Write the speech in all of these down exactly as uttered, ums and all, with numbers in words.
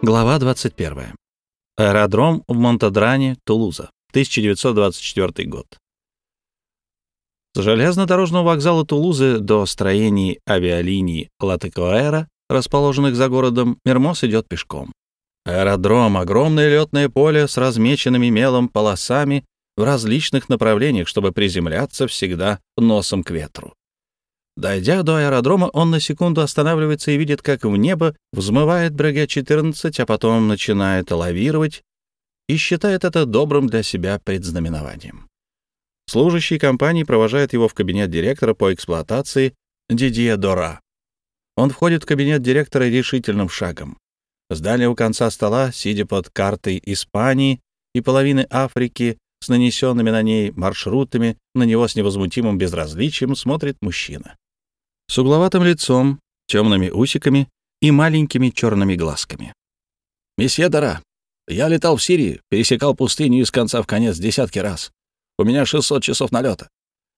Глава двадцать первая. Аэродром в Монтадране, Тулуза, тысяча девятьсот двадцать четвёртый год. С железнодорожного вокзала Тулузы до строений авиалиний Латекуэра, расположенных за городом, Мермоз идет пешком. Аэродром — огромное летное поле с размеченными мелом полосами в различных направлениях, чтобы приземляться всегда носом к ветру. Дойдя до аэродрома, он на секунду останавливается и видит, как в небо взмывает Бреге четырнадцать, а потом начинает лавировать, и считает это добрым для себя предзнаменованием. Служащий компании провожает его в кабинет директора по эксплуатации Дидье Дора. Он входит в кабинет директора решительным шагом. С дальнего конца стола, сидя под картой Испании и половины Африки с нанесенными на ней маршрутами, на него с невозмутимым безразличием смотрит мужчина. С угловатым лицом, темными усиками и маленькими черными глазками. «Месье Дора, я летал в Сирии, пересекал пустыню из конца в конец десятки раз. У меня шестьсот часов налета».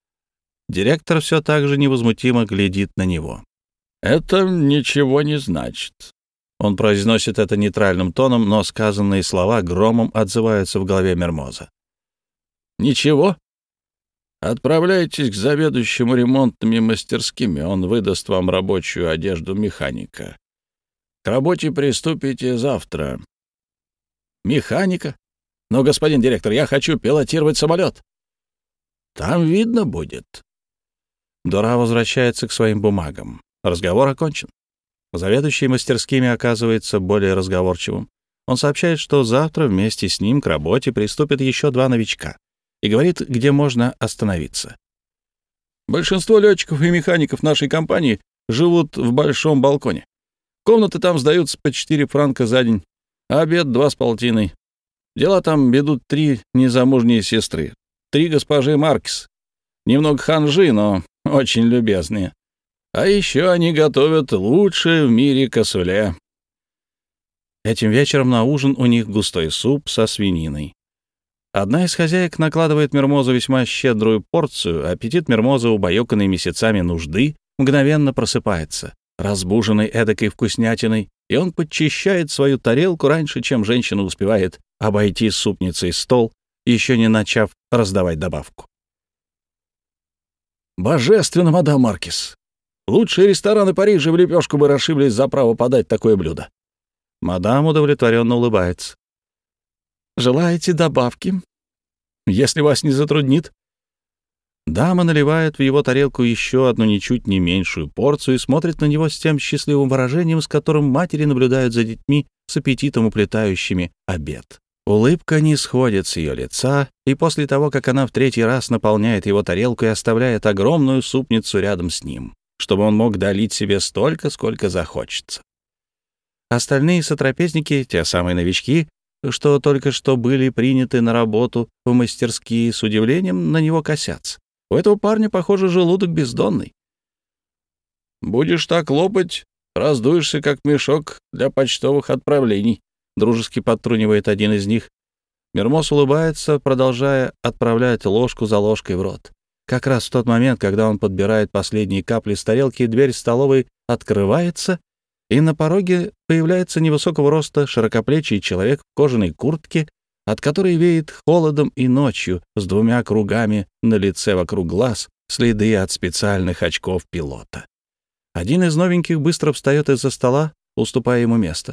Директор все так же невозмутимо глядит на него. «Это ничего не значит». Он произносит это нейтральным тоном, но сказанные слова громом отзываются в голове Мермоза. «Ничего? Отправляйтесь к заведующему ремонтными мастерскими, он выдаст вам рабочую одежду механика. К работе приступите завтра». «Механика? Но, господин директор, я хочу пилотировать самолет». «Там видно будет». Дора возвращается к своим бумагам. Разговор окончен. Заведующий мастерскими оказывается более разговорчивым. Он сообщает, что завтра вместе с ним к работе приступят еще два новичка, и говорит, где можно остановиться. «Большинство летчиков и механиков нашей компании живут в большом балконе. Комнаты там сдаются по четыре франка за день, а обед — два с полтиной. Дела там ведут три незамужние сестры, три госпожи Маркис. Немного ханжи, но очень любезные. А еще они готовят лучшее в мире кассуле». Этим вечером на ужин у них густой суп со свининой. Одна из хозяек накладывает Мермозу весьма щедрую порцию. Аппетит Мермоза, убаюканный месяцами нужды, мгновенно просыпается, разбуженный эдакой вкуснятиной, и он подчищает свою тарелку раньше, чем женщина успевает обойти с супницей стол, еще не начав раздавать добавку. «Божественно, мадам Маркис! Лучшие рестораны Парижа в лепешку бы расшиблись за право подать такое блюдо». Мадам удовлетворенно улыбается. «Желаете добавки? Если вас не затруднит». Дама наливает в его тарелку еще одну ничуть не меньшую порцию и смотрит на него с тем счастливым выражением, с которым матери наблюдают за детьми с аппетитом уплетающими обед. Улыбка не сходит с ее лица, и после того, как она в третий раз наполняет его тарелку и оставляет огромную супницу рядом с ним, чтобы он мог долить себе столько, сколько захочется. Остальные сотрапезники, те самые новички, что только что были приняты на работу в мастерские, с удивлением на него косятся. У этого парня, похоже, желудок бездонный. «Будешь так лопать, раздуешься, как мешок для почтовых отправлений», — дружески подтрунивает один из них. Мермоз улыбается, продолжая отправлять ложку за ложкой в рот. Как раз в тот момент, когда он подбирает последние капли с тарелки, дверь столовой открывается, и на пороге появляется невысокого роста широкоплечий человек в кожаной куртке, от которой веет холодом и ночью, с двумя кругами на лице вокруг глаз, следы от специальных очков пилота. Один из новеньких быстро встает из-за стола, уступая ему место.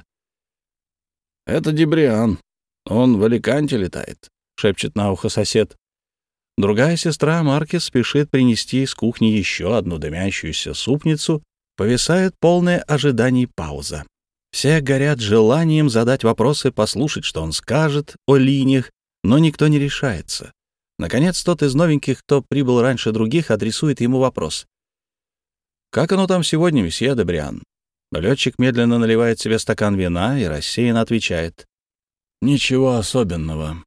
«Это Дебриан. Он в Аликанте летает», — шепчет на ухо сосед. Другая сестра, Маркис, спешит принести из кухни еще одну дымящуюся супницу. Повисает полное ожидание пауза. Все горят желанием задать вопросы, послушать, что он скажет о линиях, но никто не решается. Наконец, тот из новеньких, кто прибыл раньше других, адресует ему вопрос. «Как оно там сегодня, месье Дебриан?» Летчик медленно наливает себе стакан вина и рассеянно отвечает. «Ничего особенного».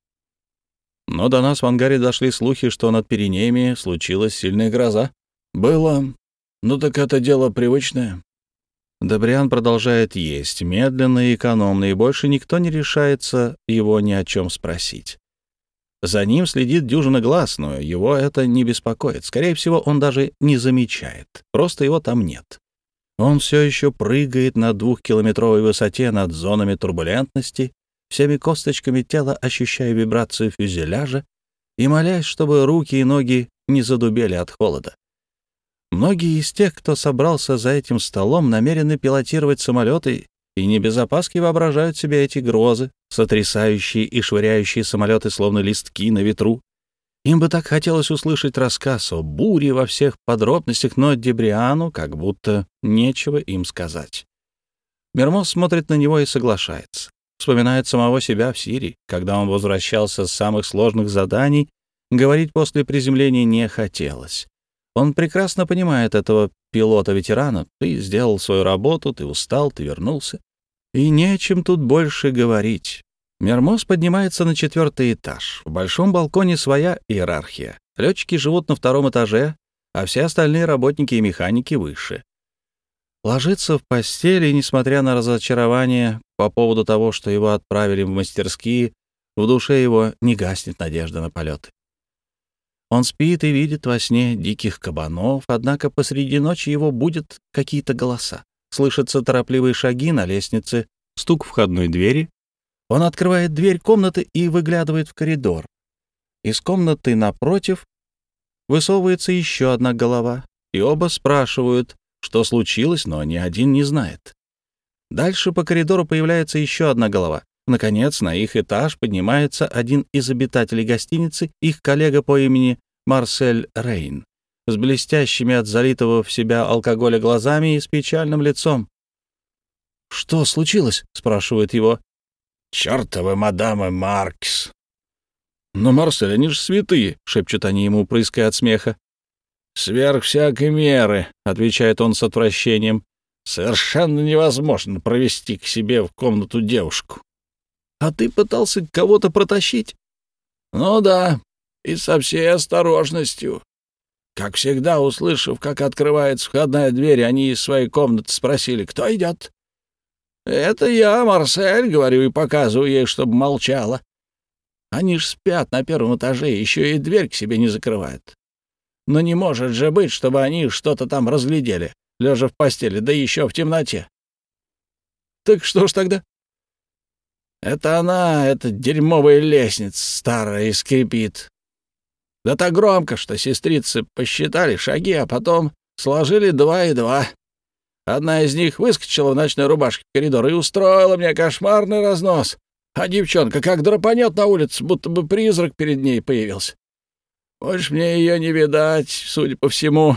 Но до нас в ангаре дошли слухи, что над Пиренеями случилась сильная гроза. «Было. Ну так это дело привычное». Дебриан продолжает есть, медленно и экономно, и больше никто не решается его ни о чем спросить. За ним следит дюжина глаз, но его это не беспокоит. Скорее всего, он даже не замечает. Просто его там нет. Он все еще прыгает на двухкилометровой высоте над зонами турбулентности, всеми косточками тела ощущая вибрацию фюзеляжа и молясь, чтобы руки и ноги не задубели от холода. Многие из тех, кто собрался за этим столом, намерены пилотировать самолеты и не без опаски воображают себе эти грозы, сотрясающие и швыряющие самолеты, словно листки на ветру. Им бы так хотелось услышать рассказ о буре во всех подробностях, но Дебриану как будто нечего им сказать. Мермоз смотрит на него и соглашается. Вспоминает самого себя в Сирии, когда он возвращался с самых сложных заданий, говорить после приземления не хотелось. Он прекрасно понимает этого пилота-ветерана. Ты сделал свою работу, ты устал, ты вернулся. И не о чем тут больше говорить. Мермоз поднимается на четвертый этаж. В большом балконе своя иерархия. Летчики живут на втором этаже, а все остальные работники и механики выше. Ложится в постели, и, несмотря на разочарование по поводу того, что его отправили в мастерские, в душе его не гаснет надежда на полеты. Он спит и видит во сне диких кабанов, однако посреди ночи его будут какие-то голоса. Слышатся торопливые шаги на лестнице, стук входной двери. Он открывает дверь комнаты и выглядывает в коридор. Из комнаты напротив высовывается еще одна голова, и оба спрашивают, что случилось, но ни один не знает. Дальше по коридору появляется еще одна голова. Наконец, на их этаж поднимается один из обитателей гостиницы, их коллега по имени Марсель Рейн, с блестящими от залитого в себя алкоголя глазами и с печальным лицом. «Что случилось?» — спрашивает его. «Чёртовы мадамы Маркс!» «Но, Марсель, они же святые!» — шепчут они ему, прыская от смеха. «Сверх всякой меры!» — отвечает он с отвращением. «Совершенно невозможно провести к себе в комнату девушку». «А ты пытался кого-то протащить?» «Ну да, и со всей осторожностью. Как всегда, услышав, как открывается входная дверь, они из своей комнаты спросили, кто идет. «Это я, Марсель», — говорю и показываю ей, чтобы молчала. Они ж спят на первом этаже, еще и дверь к себе не закрывают. Но не может же быть, чтобы они что-то там разглядели, лежа в постели, да еще в темноте. «Так что ж тогда?» «Это она, эта дерьмовая лестница старая, и скрипит. Да так громко, что сестрицы посчитали шаги, а потом сложили два и два. Одна из них выскочила в ночной рубашке в коридор и устроила мне кошмарный разнос. А девчонка как драпанет на улице, будто бы призрак перед ней появился. Больше мне ее не видать, судя по всему».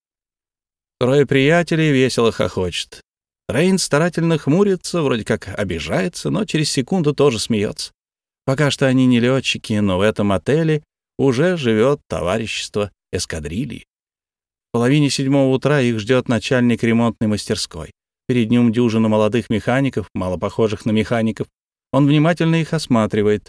Трое приятелей весело хохочет. Рейн старательно хмурится, вроде как обижается, но через секунду тоже смеется. Пока что они не летчики, но в этом отеле уже живет товарищество эскадрильи. В половине седьмого утра их ждет начальник ремонтной мастерской. Перед ним дюжина молодых механиков, мало похожих на механиков. Он внимательно их осматривает.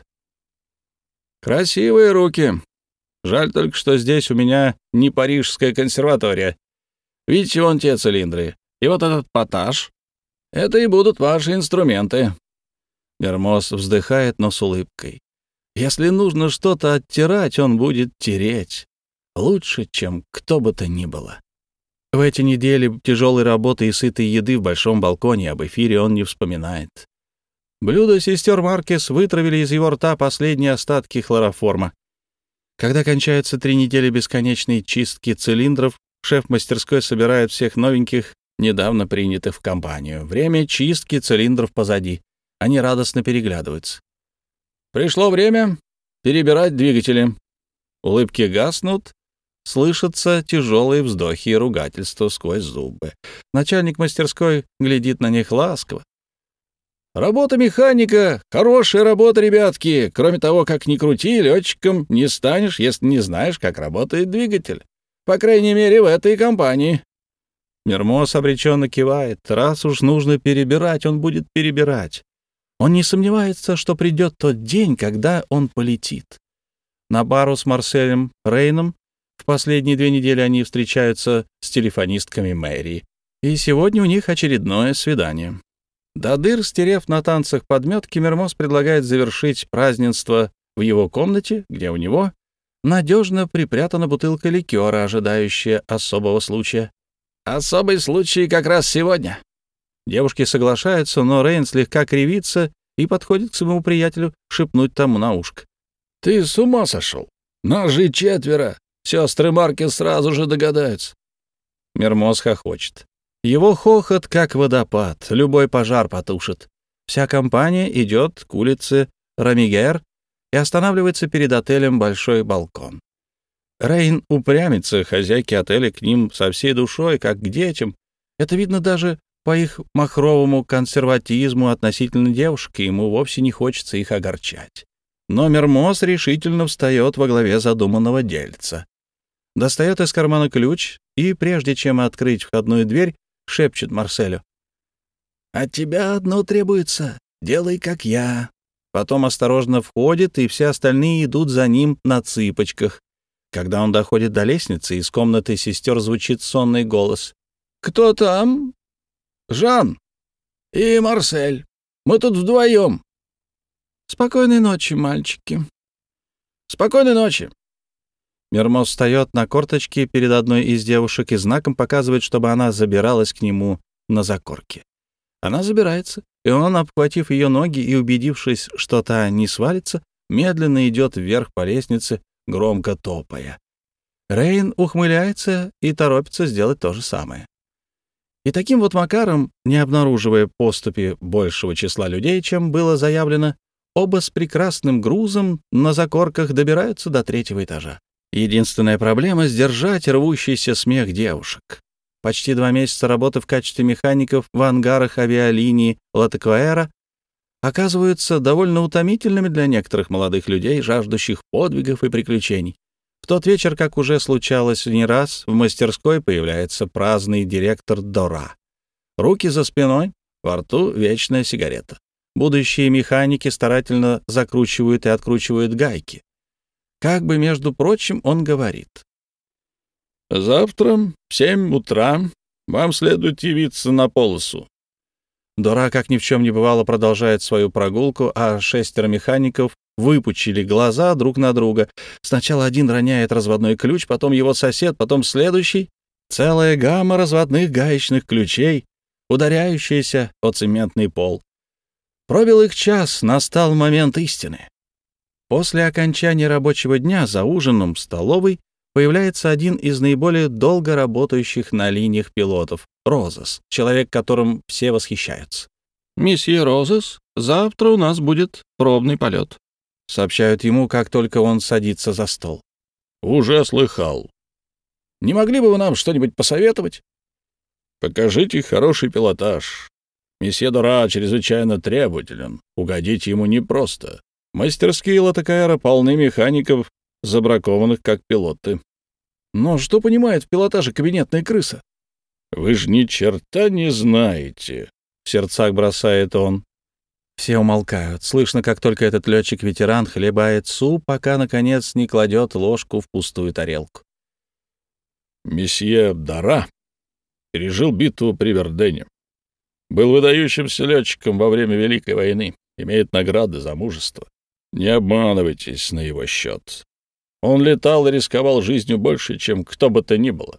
«Красивые руки. Жаль только, что здесь у меня не парижская консерватория. Видите, вон те цилиндры. И вот этот поташ. Это и будут ваши инструменты». Мермоз вздыхает, но с улыбкой. Если нужно что-то оттирать, он будет тереть. Лучше, чем кто бы то ни было. В эти недели тяжелой работы и сытой еды в большом балконе об эфире он не вспоминает. Блюдо сестер Маркес вытравили из его рта последние остатки хлороформа. Когда кончаются три недели бесконечной чистки цилиндров, шеф мастерской собирает всех новеньких, недавно принятых в компанию. Время чистки цилиндров позади. Они радостно переглядываются. «Пришло время перебирать двигатели». Улыбки гаснут, слышатся тяжелые вздохи и ругательства сквозь зубы. Начальник мастерской глядит на них ласково. «Работа механика — хорошая работа, ребятки. Кроме того, как ни крути, летчиком не станешь, если не знаешь, как работает двигатель. По крайней мере, в этой компании». Мермоз обреченно кивает. Раз уж нужно перебирать, он будет перебирать. Он не сомневается, что придет тот день, когда он полетит. На пару с Марселем Рейном в последние две недели они встречаются с телефонистками мэрии. И сегодня у них очередное свидание. До дыр, стерев на танцах подметки, Мермоз предлагает завершить празднество в его комнате, где у него надежно припрятана бутылка ликера, ожидающая особого случая. Особый случай как раз сегодня». Девушки соглашаются, но Рейн слегка кривится и подходит к своему приятелю шепнуть тому на ушко. «Ты с ума сошел? Нас же четверо. Сестры Марки сразу же догадаются». Мермоз хохочет. Его хохот как водопад, любой пожар потушит. Вся компания идет к улице Рамигер и останавливается перед отелем «Большой балкон». Рейн упрямится, хозяйки отеля к ним со всей душой, как к детям. Это видно даже по их махровому консерватизму относительно девушек, и ему вовсе не хочется их огорчать. Но Мермоз решительно встает во главе задуманного дельца. Достает из кармана ключ и, прежде чем открыть входную дверь, шепчет Марселю. «От тебя одно требуется. Делай, как я». Потом осторожно входит, и все остальные идут за ним на цыпочках. Когда он доходит до лестницы, из комнаты сестер звучит сонный голос. «Кто там?» «Жан и Марсель. Мы тут вдвоем». «Спокойной ночи, мальчики». «Спокойной ночи». Мермоз встает на корточки перед одной из девушек и знаком показывает, чтобы она забиралась к нему на закорке. Она забирается, и он, обхватив ее ноги и убедившись, что та не свалится, медленно идет вверх по лестнице, громко топая. Рейн ухмыляется и торопится сделать то же самое. И таким вот макаром, не обнаруживая поступи большего числа людей, чем было заявлено, оба с прекрасным грузом на закорках добираются до третьего этажа. Единственная проблема — сдержать рвущийся смех девушек. Почти два месяца работы в качестве механиков в ангарах авиалинии Латакуэра оказываются довольно утомительными для некоторых молодых людей, жаждущих подвигов и приключений. В тот вечер, как уже случалось не раз, в мастерской появляется праздный директор Дора. Руки за спиной, во рту вечная сигарета. Будущие механики старательно закручивают и откручивают гайки. Как бы, между прочим, он говорит. «Завтра в семь утра вам следует явиться на полосу». Дора, как ни в чем не бывало, продолжает свою прогулку, а шестеро механиков выпучили глаза друг на друга. Сначала один роняет разводной ключ, потом его сосед, потом следующий. Целая гамма разводных гаечных ключей, ударяющаяся о цементный пол. Пробил их час, настал момент истины. После окончания рабочего дня за ужином в столовой появляется один из наиболее долго работающих на линиях пилотов — Розес, человек, которым все восхищаются. «Месье Розес, завтра у нас будет пробный полет», — сообщают ему, как только он садится за стол. «Уже слыхал. Не могли бы вы нам что-нибудь посоветовать?» «Покажите хороший пилотаж. Месье Дора чрезвычайно требователен. Угодить ему непросто. Мастерские Латакуэра полны механиков, забракованных как пилоты». «Но что понимает в пилотаже кабинетная крыса?» «Вы же ни черта не знаете», — в сердцах бросает он. Все умолкают. Слышно, как только этот летчик-ветеран хлебает суп, пока, наконец, не кладет ложку в пустую тарелку. «Месье Дора пережил битву при Вердене. Был выдающимся летчиком во время Великой войны, имеет награды за мужество. Не обманывайтесь на его счет. Он летал и рисковал жизнью больше, чем кто бы то ни было».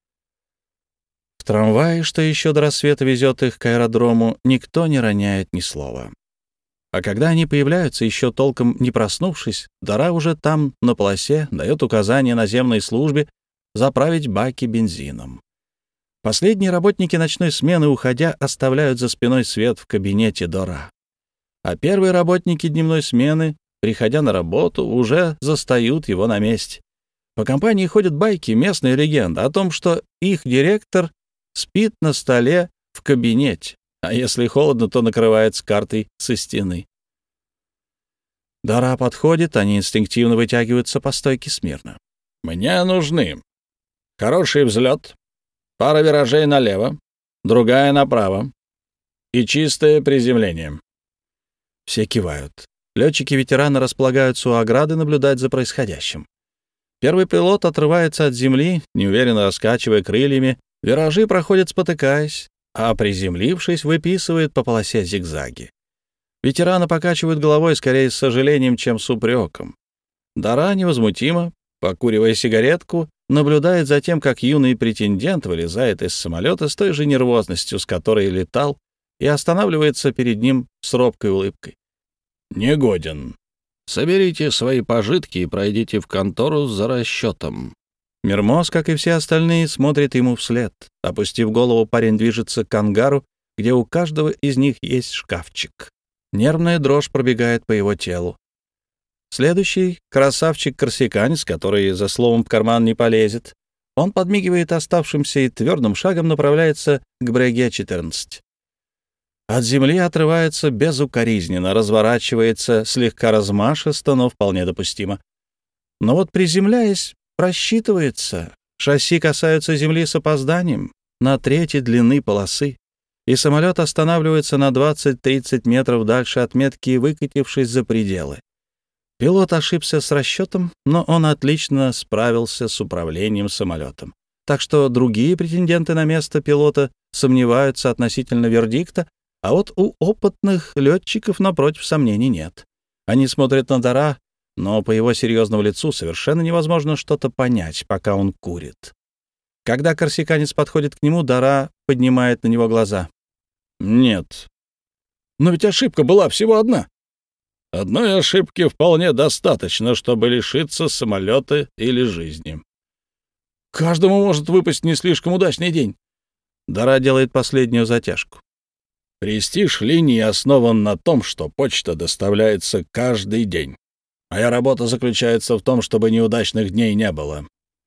В трамвае, что еще до рассвета везет их к аэродрому, никто не роняет ни слова. А когда они появляются, еще толком не проснувшись, Дора уже там, на полосе, дает указание наземной службе заправить баки бензином. Последние работники ночной смены, уходя, оставляют за спиной свет в кабинете Дора. А первые работники дневной смены, приходя на работу, уже застают его на месте. По компании ходят байки, местная легенда о том, что их директор спит на столе в кабинете, а если холодно, то накрывается картой со стены. Дора подходит, они инстинктивно вытягиваются по стойке смирно. «Мне нужны хороший взлет, пара виражей налево, другая направо и чистое приземление». Все кивают. Летчики-ветераны располагаются у ограды наблюдать за происходящим. Первый пилот отрывается от земли, неуверенно раскачивая крыльями, виражи проходят спотыкаясь, а приземлившись, выписывает по полосе зигзаги. Ветераны покачивают головой скорее с сожалением, чем с упреком. Дора невозмутимо, покуривая сигаретку, наблюдает за тем, как юный претендент вылезает из самолета с той же нервозностью, с которой летал, и останавливается перед ним с робкой улыбкой. «Негоден. Соберите свои пожитки и пройдите в контору за расчетом». Мермоз, как и все остальные, смотрит ему вслед. Опустив голову, парень движется к ангару, где у каждого из них есть шкафчик. Нервная дрожь пробегает по его телу. Следующий — красавчик-корсиканец, который за словом в карман не полезет. Он подмигивает оставшимся и твердым шагом направляется к Бреге четырнадцать. От земли отрывается безукоризненно, разворачивается слегка размашисто, но вполне допустимо. Но вот приземляясь, просчитывается. Шасси касаются земли с опозданием на трети длины полосы, и самолет останавливается на двадцать-тридцать метров дальше отметки, выкатившись за пределы. Пилот ошибся с расчетом, но он отлично справился с управлением самолетом. Так что другие претенденты на место пилота сомневаются относительно вердикта, а вот у опытных летчиков, напротив, сомнений нет. Они смотрят на Дара, но по его серьезному лицу совершенно невозможно что-то понять, пока он курит. Когда корсиканец подходит к нему, Дара поднимает на него глаза. «Нет. Но ведь ошибка была всего одна». «Одной ошибки вполне достаточно, чтобы лишиться самолета или жизни». «Каждому может выпасть не слишком удачный день». Дара делает последнюю затяжку. «Престиж линии основан на том, что почта доставляется каждый день. Моя работа заключается в том, чтобы неудачных дней не было».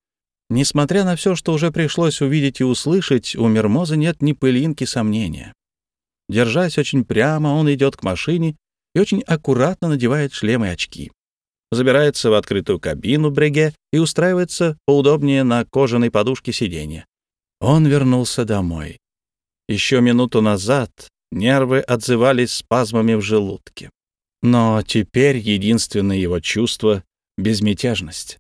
Несмотря на все, что уже пришлось увидеть и услышать, у Мермоза нет ни пылинки сомнения. Держась очень прямо, он идет к машине и очень аккуратно надевает шлем и очки. Забирается в открытую кабину Бреге и устраивается поудобнее на кожаной подушке сиденья. Он вернулся домой. Еще минуту назад нервы отзывались спазмами в желудке. Но теперь единственное его чувство — безмятежность.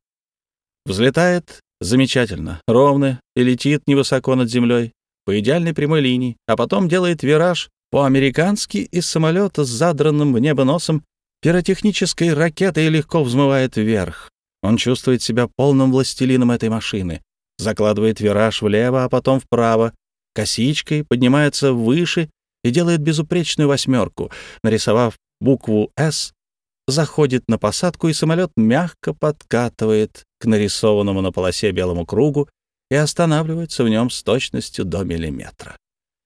Взлетает замечательно, ровно и летит невысоко над землей, по идеальной прямой линии, а потом делает вираж по-американски из самолета с задранным в небо носом пиротехнической ракетой легко взмывает вверх. Он чувствует себя полным властелином этой машины, закладывает вираж влево, а потом вправо, косичкой поднимается выше и делает безупречную восьмерку. Нарисовав букву «С», заходит на посадку, и самолет мягко подкатывает к нарисованному на полосе белому кругу и останавливается в нем с точностью до миллиметра.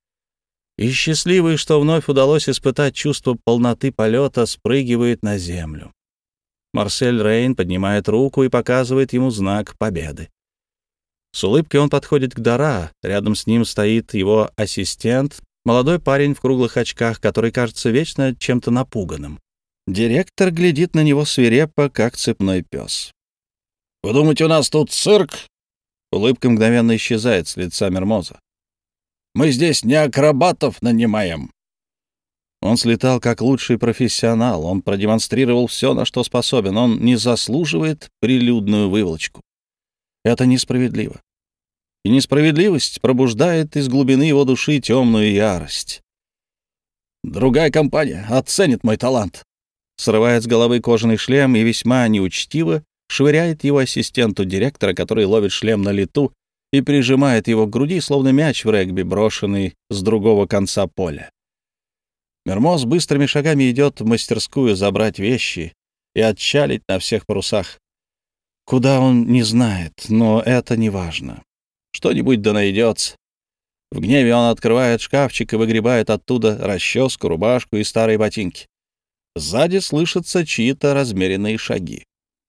И счастливый, что вновь удалось испытать чувство полноты полета, спрыгивает на землю. Марсель Рейн поднимает руку и показывает ему знак победы. С улыбкой он подходит к Дара. Рядом с ним стоит его ассистент, молодой парень в круглых очках, который кажется вечно чем-то напуганным. Директор глядит на него свирепо, как цепной пес. «Вы думаете, у нас тут цирк?» Улыбка мгновенно исчезает с лица Мермоза. «Мы здесь не акробатов нанимаем». Он слетал как лучший профессионал, он продемонстрировал все, на что способен, он не заслуживает прилюдную выволочку. Это несправедливо. И несправедливость пробуждает из глубины его души темную ярость. «Другая компания оценит мой талант», срывает с головы кожаный шлем и весьма неучтиво швыряет его ассистенту директора, который ловит шлем на лету и прижимает его к груди, словно мяч в регби, брошенный с другого конца поля. Мермоз быстрыми шагами идет в мастерскую забрать вещи и отчалить на всех парусах. Куда он не знает, но это не важно. Что-нибудь да найдется. В гневе он открывает шкафчик и выгребает оттуда расческу, рубашку и старые ботинки. Сзади слышатся чьи-то размеренные шаги.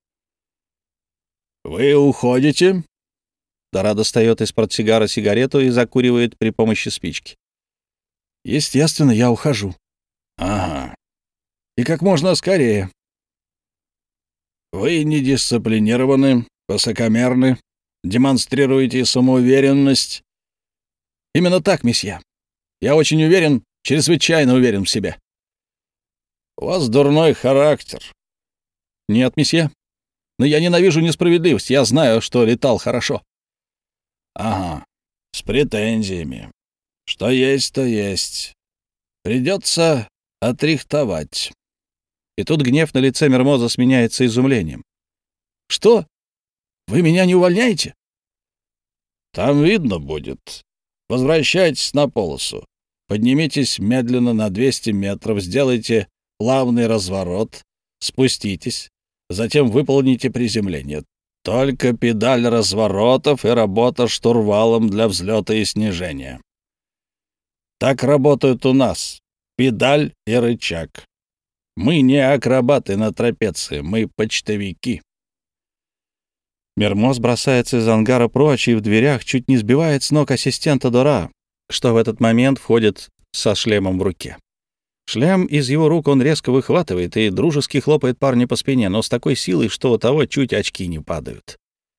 «Вы уходите?» Дара достает из портсигара сигарету и закуривает при помощи спички. «Естественно, я ухожу». «Ага. И как можно скорее». «Вы недисциплинированы, высокомерны, демонстрируете самоуверенность». «Именно так, месье. Я очень уверен, чрезвычайно уверен в себе». «У вас дурной характер». «Нет, месье. Но я ненавижу несправедливость. Я знаю, что летал хорошо». «Ага, с претензиями. Что есть, то есть. Придется отрихтовать». И тут гнев на лице Мермоза сменяется изумлением. «Что? Вы меня не увольняете?» Там видно будет. Возвращайтесь на полосу. Поднимитесь медленно на двести метров, сделайте плавный разворот, спуститесь, затем выполните приземление. Только педаль разворотов и работа штурвалом для взлета и снижения. Так работают у нас. Педаль и рычаг. Мы не акробаты на трапеции, мы почтовики. Мермоз бросается из ангара прочь и в дверях чуть не сбивает с ног ассистента Дора, что в этот момент входит со шлемом в руке. Шлем из его рук он резко выхватывает и дружески хлопает парня по спине, но с такой силой, что у того чуть очки не падают.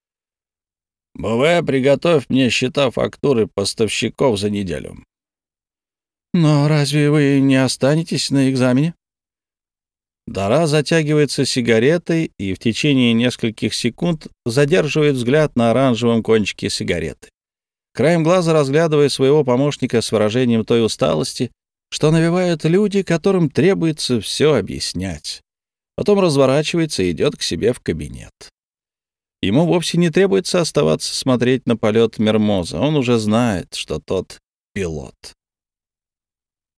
«БВ, приготовь мне счета фактуры поставщиков за неделю». «Но разве вы не останетесь на экзамене?» Дора затягивается сигаретой и в течение нескольких секунд задерживает взгляд на оранжевом кончике сигареты, краем глаза разглядывая своего помощника с выражением той усталости, что навевают люди, которым требуется все объяснять. Потом разворачивается и идет к себе в кабинет. Ему вовсе не требуется оставаться смотреть на полет Мермоза. Он уже знает, что тот пилот.